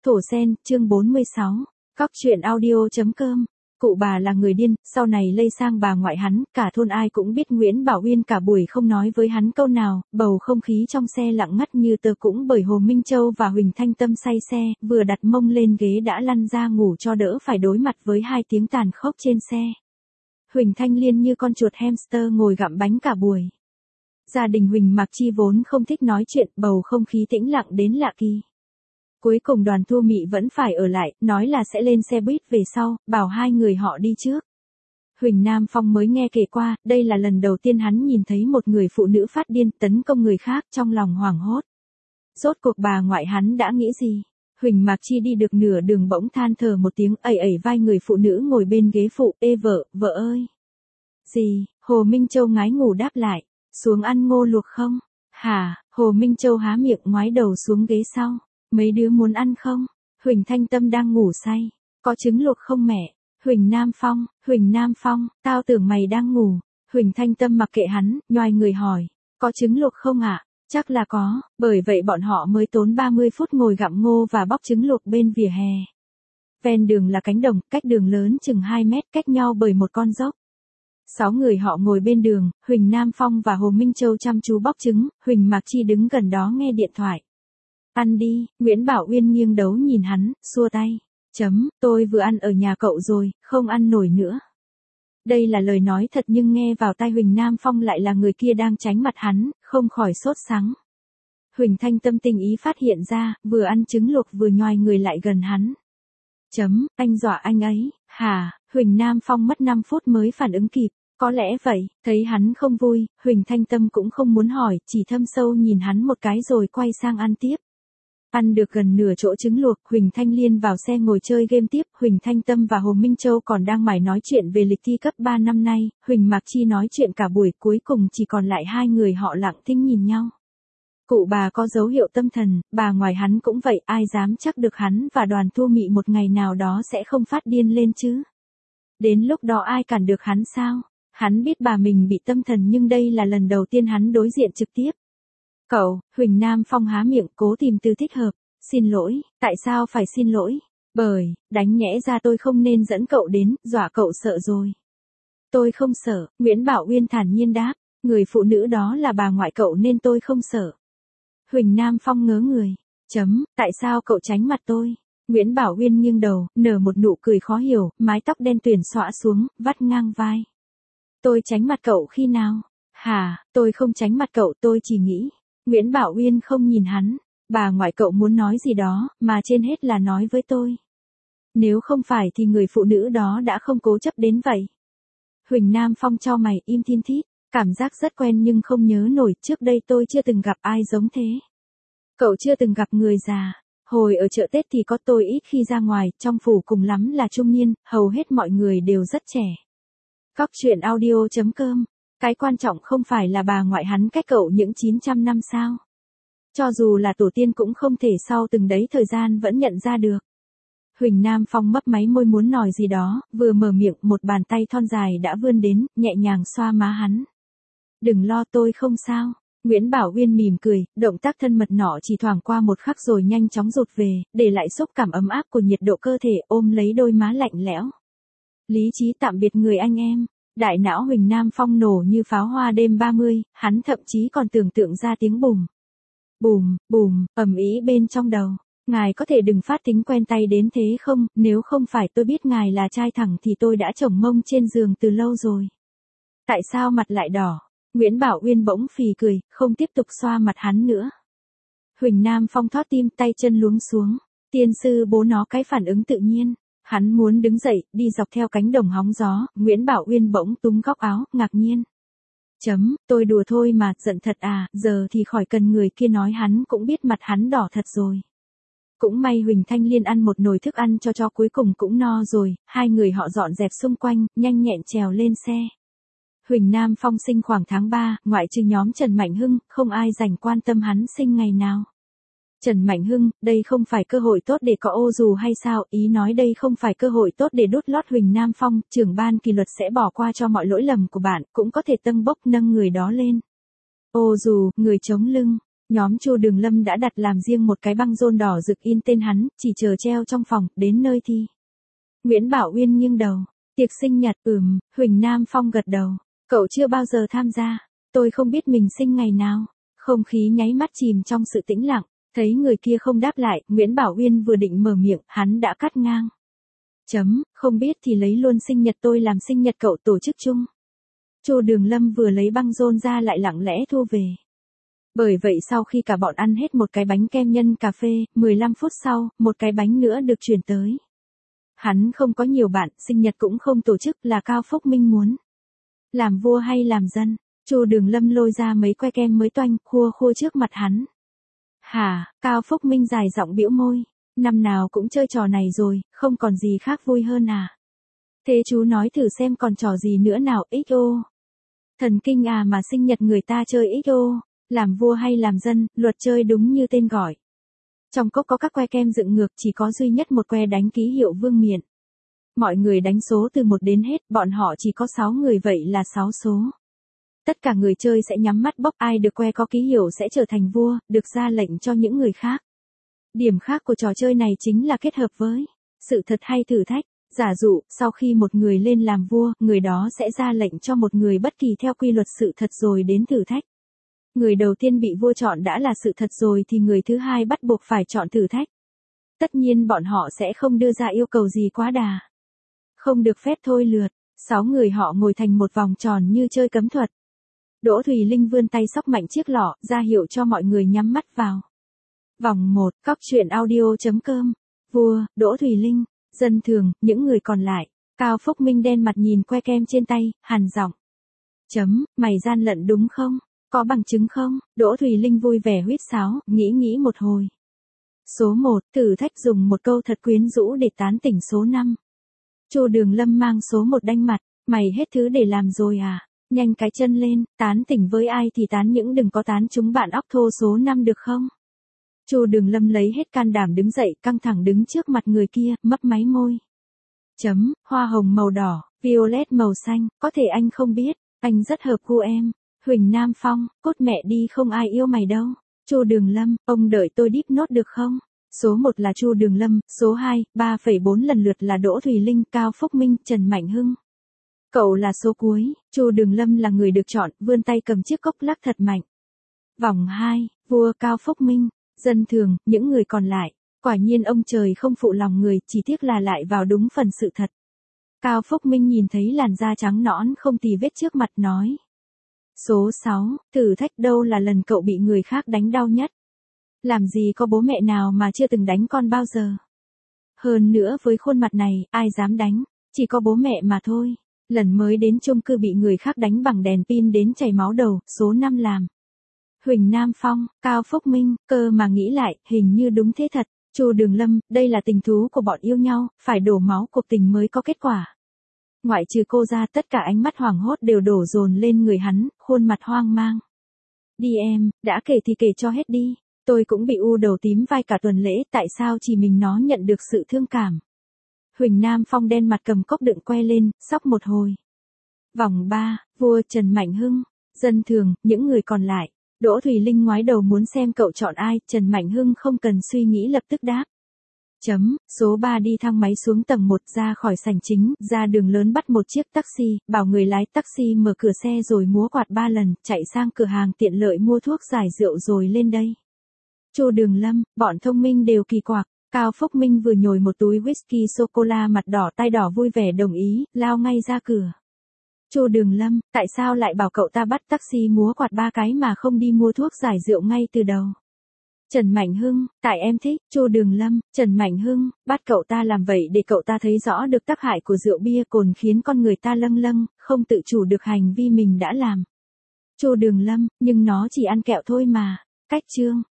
Thổ Sen, chương 46. Cóc truyện audio.com. Cụ bà là người điên, sau này lây sang bà ngoại hắn, cả thôn ai cũng biết Nguyễn Bảo Uyên cả buổi không nói với hắn câu nào, bầu không khí trong xe lặng ngắt như tờ cũng bởi Hồ Minh Châu và Huỳnh Thanh Tâm say xe, vừa đặt mông lên ghế đã lăn ra ngủ cho đỡ phải đối mặt với hai tiếng tàn khốc trên xe. Huỳnh Thanh Liên như con chuột hamster ngồi gặm bánh cả buổi. Gia đình Huỳnh Mạc Chi vốn không thích nói chuyện, bầu không khí tĩnh lặng đến lạ kỳ. Cuối cùng Đoàn Thu Mị vẫn phải ở lại, nói là sẽ lên xe buýt về sau, bảo hai người họ đi trước. Huỳnh Nam Phong mới nghe kể qua, đây là lần đầu tiên hắn nhìn thấy một người phụ nữ phát điên tấn công người khác, trong lòng hoảng hốt. Rốt cuộc bà ngoại hắn đã nghĩ gì? Huỳnh Mạc Chi đi được nửa đường bỗng than thở một tiếng, ẩy ẩy vai người phụ nữ ngồi bên ghế phụ, ê vợ ơi. Gì? Hồ Minh Châu ngái ngủ đáp lại, xuống ăn ngô luộc không? Hả? Hồ Minh Châu há miệng ngoái đầu xuống ghế sau. Mấy đứa muốn ăn không? Huỳnh Thanh Tâm đang ngủ say. Có trứng luộc không mẹ? Huỳnh Nam Phong, tao tưởng mày đang ngủ. Huỳnh Thanh Tâm mặc kệ hắn, nhoài người hỏi. Có trứng luộc không ạ? Chắc là có, bởi vậy bọn họ mới tốn 30 phút ngồi gặm ngô và bóc trứng luộc bên vỉa hè. Ven đường là cánh đồng, cách đường lớn chừng 2 mét, cách nhau bởi một con dốc. 6 người họ ngồi bên đường, Huỳnh Nam Phong và Hồ Minh Châu chăm chú bóc trứng, Huỳnh Mạc Chi đứng gần đó nghe điện thoại. Ăn đi, Nguyễn Bảo Uyên nghiêng đấu nhìn hắn, xua tay. Tôi vừa ăn ở nhà cậu rồi, không ăn nổi nữa. Đây là lời nói thật nhưng nghe vào tai Huỳnh Nam Phong lại là người kia đang tránh mặt hắn, không khỏi sốt sắng. Huỳnh Thanh Tâm tình ý phát hiện ra, vừa ăn trứng luộc vừa nhoài người lại gần hắn. Anh dọa anh ấy, hả? Huỳnh Nam Phong mất 5 phút mới phản ứng kịp. Có lẽ vậy, thấy hắn không vui, Huỳnh Thanh Tâm cũng không muốn hỏi, chỉ thâm sâu nhìn hắn một cái rồi quay sang ăn tiếp. Ăn được gần nửa chỗ trứng luộc, Huỳnh Thanh Liên vào xe ngồi chơi game tiếp, Huỳnh Thanh Tâm và Hồ Minh Châu còn đang mải nói chuyện về lịch thi cấp 3 năm nay, Huỳnh Mạc Chi nói chuyện cả buổi, cuối cùng chỉ còn lại hai người họ lặng thinh nhìn nhau. Cụ bà có dấu hiệu tâm thần, bà ngoài hắn cũng vậy, ai dám chắc được hắn và Đoàn Thu Mị một ngày nào đó sẽ không phát điên lên chứ. Đến lúc đó ai cản được hắn sao? Hắn biết bà mình bị tâm thần nhưng đây là lần đầu tiên hắn đối diện trực tiếp. Cậu, Huỳnh Nam Phong há miệng cố tìm từ thích hợp. Xin lỗi, tại sao phải xin lỗi? Bởi, đánh nhẽ ra tôi không nên dẫn cậu đến, dọa cậu sợ rồi. Tôi không sợ, Nguyễn Bảo Uyên thản nhiên đáp, người phụ nữ đó là bà ngoại cậu nên tôi không sợ. Huỳnh Nam Phong ngớ người. Tại sao cậu tránh mặt tôi? Nguyễn Bảo Uyên nghiêng đầu, nở một nụ cười khó hiểu, mái tóc đen tuyền xõa xuống, vắt ngang vai. Tôi tránh mặt cậu khi nào? Hả, tôi không tránh mặt cậu, tôi chỉ nghĩ. Nguyễn Bảo Uyên không nhìn hắn, bà ngoại cậu muốn nói gì đó, mà trên hết là nói với tôi. Nếu không phải thì người phụ nữ đó đã không cố chấp đến vậy. Huỳnh Nam Phong chau mày im thin thít, cảm giác rất quen nhưng không nhớ nổi, trước đây tôi chưa từng gặp ai giống thế. Cậu chưa từng gặp người già, hồi ở chợ Tết thì có tôi ít khi ra ngoài, trong phủ cùng lắm là trung niên, hầu hết mọi người đều rất trẻ. Cóc truyện audio.com. Cái quan trọng không phải là bà ngoại hắn cách cậu những 900 năm sao. Cho dù là tổ tiên cũng không thể sau từng đấy thời gian vẫn nhận ra được. Huỳnh Nam Phong mấp máy môi muốn nói gì đó, vừa mở miệng một bàn tay thon dài đã vươn đến, nhẹ nhàng xoa má hắn. Đừng lo tôi không sao. Nguyễn Bảo Uyên mỉm cười, động tác thân mật nọ chỉ thoảng qua một khắc rồi nhanh chóng rụt về, để lại xúc cảm ấm áp của nhiệt độ cơ thể ôm lấy đôi má lạnh lẽo. Lý trí tạm biệt người anh em. Đại não Huỳnh Nam Phong nổ như pháo hoa đêm 30, hắn thậm chí còn tưởng tượng ra tiếng bùm. Bùm, ầm ĩ bên trong đầu. Ngài có thể đừng phát tính quen tay đến thế không, nếu không phải tôi biết ngài là trai thẳng thì tôi đã chồng mông trên giường từ lâu rồi. Tại sao mặt lại đỏ? Nguyễn Bảo Uyên bỗng phì cười, không tiếp tục xoa mặt hắn nữa. Huỳnh Nam Phong thót tim tay chân luống xuống. Tiên sư bố nó cái phản ứng tự nhiên. Hắn muốn đứng dậy, đi dọc theo cánh đồng hóng gió, Nguyễn Bảo Uyên bỗng túm góc áo, ngạc nhiên. Tôi đùa thôi mà, giận thật à, giờ thì khỏi cần người kia nói hắn cũng biết mặt hắn đỏ thật rồi. Cũng may Huỳnh Thanh Liên ăn một nồi thức ăn cho cuối cùng cũng no rồi, hai người họ dọn dẹp xung quanh, nhanh nhẹn trèo lên xe. Huỳnh Nam Phong sinh khoảng tháng 3, ngoại trừ nhóm Trần Mạnh Hưng, không ai dành quan tâm hắn sinh ngày nào. Trần Mạnh Hưng, đây không phải cơ hội tốt để có ô dù hay sao, ý nói đây không phải cơ hội tốt để đút lót Huỳnh Nam Phong, trưởng ban kỷ luật sẽ bỏ qua cho mọi lỗi lầm của bạn, cũng có thể tâng bốc nâng người đó lên. Ô dù, người chống lưng, Nhóm Chu Đường Lâm đã đặt làm riêng một cái băng rôn đỏ rực in tên hắn, chỉ chờ treo trong phòng, đến nơi thi. Nguyễn Bảo Uyên nghiêng đầu. Tiệc sinh nhật, Huỳnh Nam Phong gật đầu. Cậu chưa bao giờ tham gia. Tôi không biết mình sinh ngày nào. Không khí nháy mắt chìm trong sự tĩnh lặng. Thấy người kia không đáp lại, Nguyễn Bảo Uyên vừa định mở miệng, hắn đã cắt ngang. Không biết thì lấy luôn sinh nhật tôi làm sinh nhật cậu tổ chức chung. Chu Đường Lâm vừa lấy băng rôn ra lại lặng lẽ thu về. Bởi vậy sau khi cả bọn ăn hết một cái bánh kem nhân cà phê, 15 phút sau, một cái bánh nữa được chuyển tới. Hắn không có nhiều bạn, sinh nhật cũng không tổ chức, là Cao Phúc Minh muốn. Làm vua hay làm dân? Chu Đường Lâm lôi ra mấy que kem mới toanh, khua trước mặt hắn. Hả? Cao Phúc Minh dài giọng bĩu môi. Năm nào cũng chơi trò này rồi, không còn gì khác vui hơn à? Thế chú nói thử xem còn trò gì nữa nào, XO. Thần kinh à, mà sinh nhật người ta chơi XO. Làm vua hay làm dân, luật chơi đúng như tên gọi. Trong cốc có các que kem dựng ngược, chỉ có duy nhất một que đánh ký hiệu vương miện. Mọi người đánh số từ 1 đến hết, bọn họ chỉ có 6 người, vậy là 6 số. Tất cả người chơi sẽ nhắm mắt bốc, ai được que có ký hiệu sẽ trở thành vua, được ra lệnh cho những người khác. Điểm khác của trò chơi này chính là kết hợp với sự thật hay thử thách. Giả dụ, sau khi một người lên làm vua, người đó sẽ ra lệnh cho một người bất kỳ theo quy luật sự thật rồi đến thử thách. Người đầu tiên bị vua chọn đã là sự thật rồi thì người thứ hai bắt buộc phải chọn thử thách. Tất nhiên bọn họ sẽ không đưa ra yêu cầu gì quá đà. Không được phép thôi lượt. 6 người họ ngồi thành một vòng tròn như chơi cấm thuật. Đỗ Thùy Linh vươn tay xốc mạnh chiếc lọ, ra hiệu cho mọi người nhắm mắt vào. Vòng 1, coptruyện.audio.com. Vua, Đỗ Thùy Linh. Dân thường, những người còn lại. Cao Phúc Minh đen mặt nhìn que kem trên tay, hằn giọng. Mày gian lận đúng không? Có bằng chứng không? Đỗ Thùy Linh vui vẻ huýt sáo, nghĩ một hồi. Số 1, thử thách dùng một câu thật quyến rũ để tán tỉnh số 5. Chu Đường Lâm mang số 1 đanh mặt, mày hết thứ để làm rồi à? Nhanh cái chân lên, tán tỉnh với ai thì tán, những đừng có tán chúng bạn óc thô số 5 được không? Chu Đường Lâm lấy hết can đảm đứng dậy, căng thẳng đứng trước mặt người kia, mấp máy môi. Hoa hồng màu đỏ, violet màu xanh, có thể anh không biết, anh rất hợp gu em. Huỳnh Nam Phong, cốt mẹ đi, không ai yêu mày đâu. Chu Đường Lâm, ông đợi tôi deep nốt được không? Số 1 là Chu Đường Lâm, số 2, 3,4 lần lượt là Đỗ Thùy Linh, Cao Phúc Minh, Trần Mạnh Hưng. Cậu là số cuối, Chu Đường Lâm là người được chọn, vươn tay cầm chiếc cốc lắc thật mạnh. Vòng 2, vua Cao Phúc Minh, dân thường, những người còn lại. Quả nhiên ông trời không phụ lòng người, chỉ tiếc là lại vào đúng phần sự thật. Cao Phúc Minh nhìn thấy làn da trắng nõn không tì vết trước mặt nói. Số 6, thử thách đâu là lần cậu bị người khác đánh đau nhất. Làm gì có bố mẹ nào mà chưa từng đánh con bao giờ. Hơn nữa với khuôn mặt này, ai dám đánh, chỉ có bố mẹ mà thôi. Lần mới đến chung cư bị người khác đánh bằng đèn pin đến chảy máu đầu, số 5 làm. Huỳnh Nam Phong, Cao Phúc Minh, cơ mà nghĩ lại, hình như đúng thế thật. Chu Đường Lâm, đây là tình thú của bọn yêu nhau, phải đổ máu cuộc tình mới có kết quả. Ngoại trừ cô ra, tất cả ánh mắt hoảng hốt đều đổ dồn lên người hắn, khuôn mặt hoang mang. Đi em, đã kể thì kể cho hết đi. Tôi cũng bị u đầu tím vai cả tuần lễ, tại sao chỉ mình nó nhận được sự thương cảm. Huỳnh Nam Phong đen mặt cầm cốc đựng que lên, sóc một hồi. Vòng 3, vua Trần Mạnh Hưng, dân thường, những người còn lại. Đỗ Thùy Linh ngoái đầu muốn xem cậu chọn ai, Trần Mạnh Hưng không cần suy nghĩ lập tức đáp. Số 3 đi thang máy xuống tầng 1 ra khỏi sảnh chính, ra đường lớn bắt một chiếc taxi, bảo người lái taxi mở cửa xe rồi múa quạt 3 lần, chạy sang cửa hàng tiện lợi mua thuốc giải rượu rồi lên đây. Chu Đường Lâm, bọn thông minh đều kỳ quặc. Cao Phúc Minh vừa nhồi một túi whisky sô-cô-la mặt đỏ tay đỏ vui vẻ đồng ý, lao ngay ra cửa. Chu Đường Lâm, tại sao lại bảo cậu ta bắt taxi múa quạt 3 cái mà không đi mua thuốc giải rượu ngay từ đầu? Trần Mạnh Hưng, tại em thích. Chu Đường Lâm, Trần Mạnh Hưng, bắt cậu ta làm vậy để cậu ta thấy rõ được tác hại của rượu bia cồn khiến con người ta lâng lâng, không tự chủ được hành vi mình đã làm. Chu Đường Lâm, nhưng nó chỉ ăn kẹo thôi mà. Cách chương.